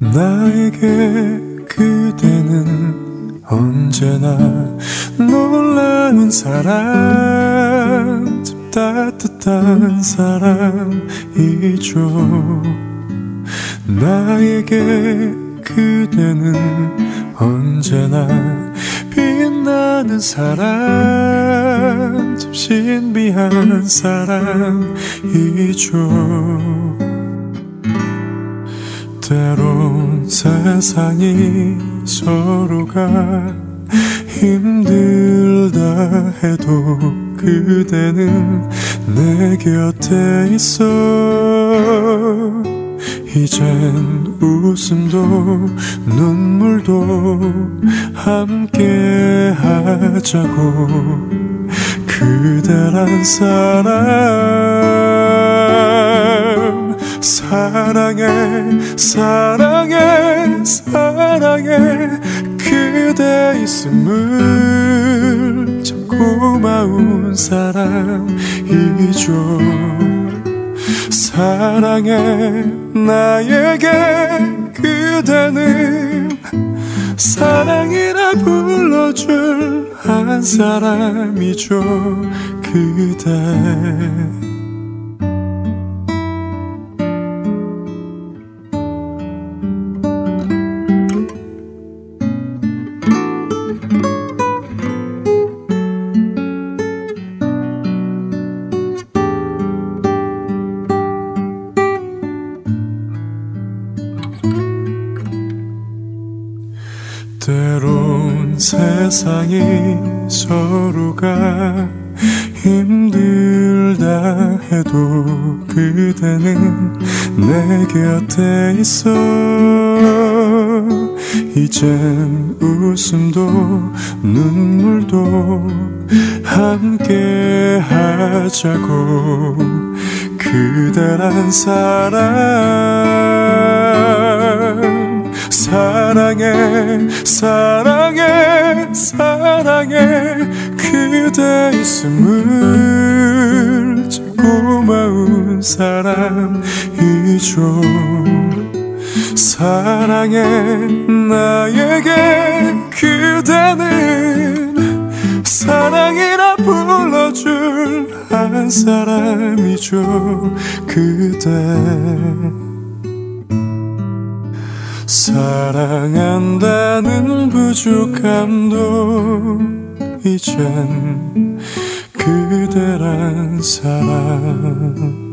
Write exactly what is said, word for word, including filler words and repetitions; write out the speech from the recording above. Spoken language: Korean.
나에게 그대는 언제나 놀라운 사람, 참 따뜻한 사람이죠. 나에게 그대는 언제나 빛나는 사람, 참 신비한 사람이죠. 때론 세상이 서로가 힘들다 해도 그대는 내 곁에 있어. 이젠 웃음도 눈물도 함께 하자고. 그대란 사람 사랑해 사랑해 사랑해. 그대 있음을 참 고마운 사람이죠. 사랑해 나에게 그대는 사랑이라 불러줄 한 사람이죠. 그대 때론 세상이 서로가 힘들다 해도 그대는 내 곁에 있어. 이젠 웃음도 눈물도 함께 하자고. 그대란 사람 사랑해 사랑해 사랑해. 그대 있음을 참 고마운 사람이죠. 사랑해 나에게 그대는 사랑이라 불러줄 한 사람이죠. 그대 사랑한다는 부족함도 이젠 그대란 사람